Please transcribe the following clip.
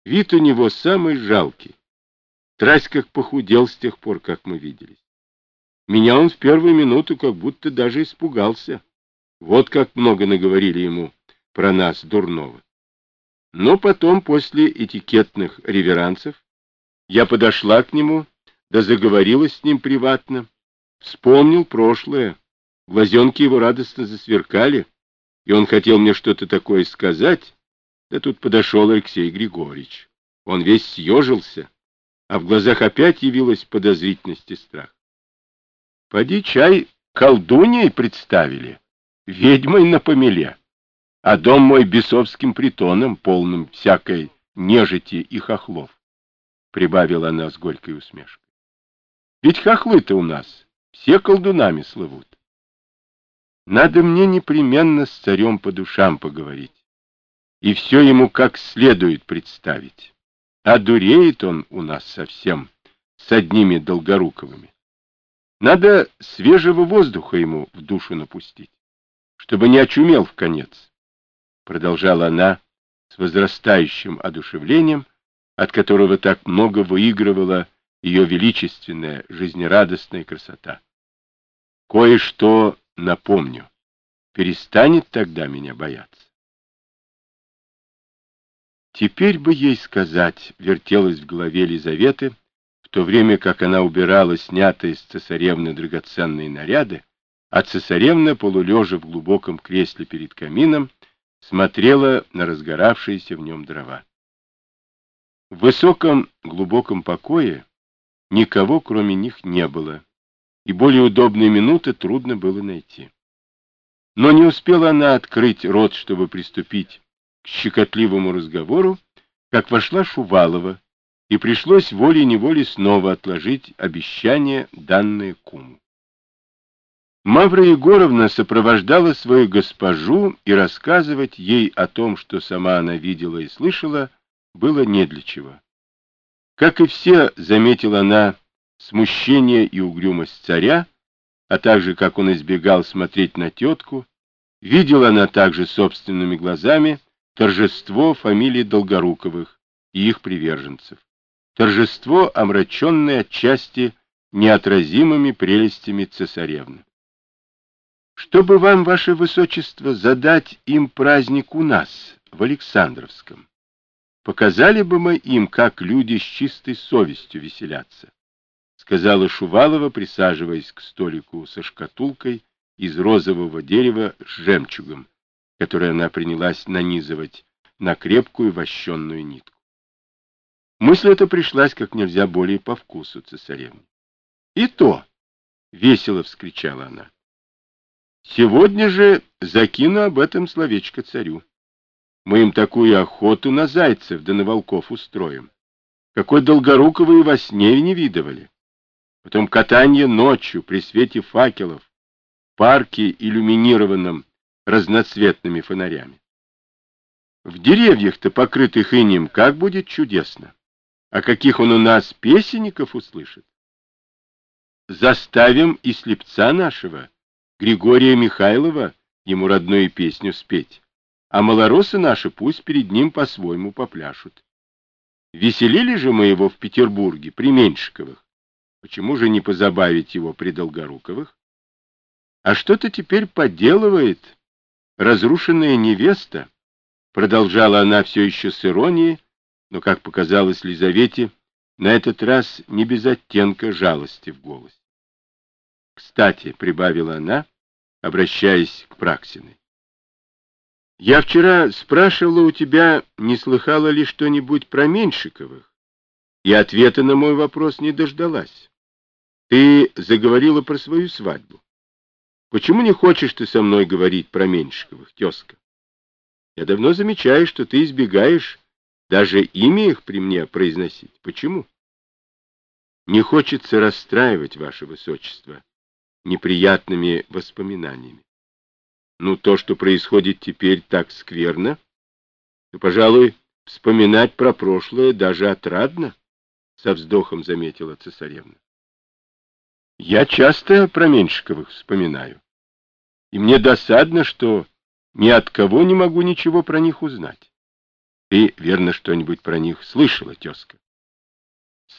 Вид у него самый жалкий. Страсть как похудел с тех пор, как мы виделись. Меня он в первую минуту как будто даже испугался. Вот как много наговорили ему про нас дурного. Но потом, после этикетных реверансов, я подошла к нему, да заговорила с ним приватно. Вспомнил прошлое. Глазенки его радостно засверкали, и он хотел мне что-то такое сказать. Да тут подошел Алексей Григорьевич. Он весь съежился, а в глазах опять явилась подозрительность и страх. Поди чай колдуньей представили, ведьмой на помеле, а дом мой бесовским притоном, полным всякой нежити и хохлов, — прибавила она с горькой усмешкой. Ведь хохлы-то у нас все колдунами слывут. Надо мне непременно с царем по душам поговорить и все ему как следует представить. А дуреет он у нас совсем с одними Долгоруковыми. Надо свежего воздуха ему в душу напустить, чтобы не очумел вконец, — продолжала она с возрастающим одушевлением, от которого так много выигрывала ее величественная, жизнерадостная красота. Кое-что напомню. Перестанет тогда меня бояться. Теперь бы ей сказать, вертелось в голове Лизаветы, в то время как она убирала снятые с цесаревны драгоценные наряды, а цесаревна, полулежа в глубоком кресле перед камином, смотрела на разгоравшиеся в нем дрова. В высоком глубоком покое никого, кроме них, не было, и более удобной минуты трудно было найти. Но не успела она открыть рот, чтобы приступить к щекотливому разговору, как вошла Шувалова, и пришлось волей-неволей снова отложить обещание, данное куму. Мавра Егоровна сопровождала свою госпожу, и рассказывать ей о том, что сама она видела и слышала, было не для чего. Как и все, заметила она смущение и угрюмость царя, а также как он избегал смотреть на тетку, видела она также собственными глазами торжество фамилии Долгоруковых и их приверженцев, торжество, омраченное отчасти неотразимыми прелестями цесаревны. Чтобы вам, ваше высочество, задать им праздник у нас, в Александровском, показали бы мы им, как люди с чистой совестью веселятся, — сказала Шувалова, присаживаясь к столику со шкатулкой из розового дерева с жемчугом, которую она принялась нанизывать на крепкую вощенную нитку. Мысль эта пришлась как нельзя более по вкусу цесаревне. — И то! — весело вскричала она. — Сегодня же закину об этом словечко царю. Мы им такую охоту на зайцев да на волков устроим, какой Долгоруковые во сне и не видывали. Потом катание ночью при свете факелов, в парке, иллюминированном разноцветными фонарями. В деревьях-то, покрытых инеем, как будет чудесно. А каких он у нас песенников услышит? Заставим и слепца нашего, Григория Михайлова, ему родную песню спеть, а малоросы наши пусть перед ним по-своему попляшут. Веселили же мы его в Петербурге при Меньшиковых. Почему же не позабавить его при Долгоруковых? А что-то теперь поделывает разрушенная невеста, продолжала она все еще с иронией, но, как показалось Лизавете, на этот раз не без оттенка жалости в голосе. Кстати, прибавила она, обращаясь к Праксиной, я вчера спрашивала у тебя, не слыхала ли что-нибудь про Меньшиковых, и ответа на мой вопрос не дождалась. Ты заговорила про свою свадьбу. Почему не хочешь ты со мной говорить про Меньшиковых, тезка? Я давно замечаю, что ты избегаешь даже имя их при мне произносить. Почему? Не хочется расстраивать ваше высочество неприятными воспоминаниями. Ну, то, что происходит теперь, так скверно, то, пожалуй, вспоминать про прошлое даже отрадно, — со вздохом заметила цесаревна. Я часто про Меньшиковых вспоминаю, и мне досадно, что ни от кого не могу ничего про них узнать. Ты, верно, что-нибудь про них слышала, тезка?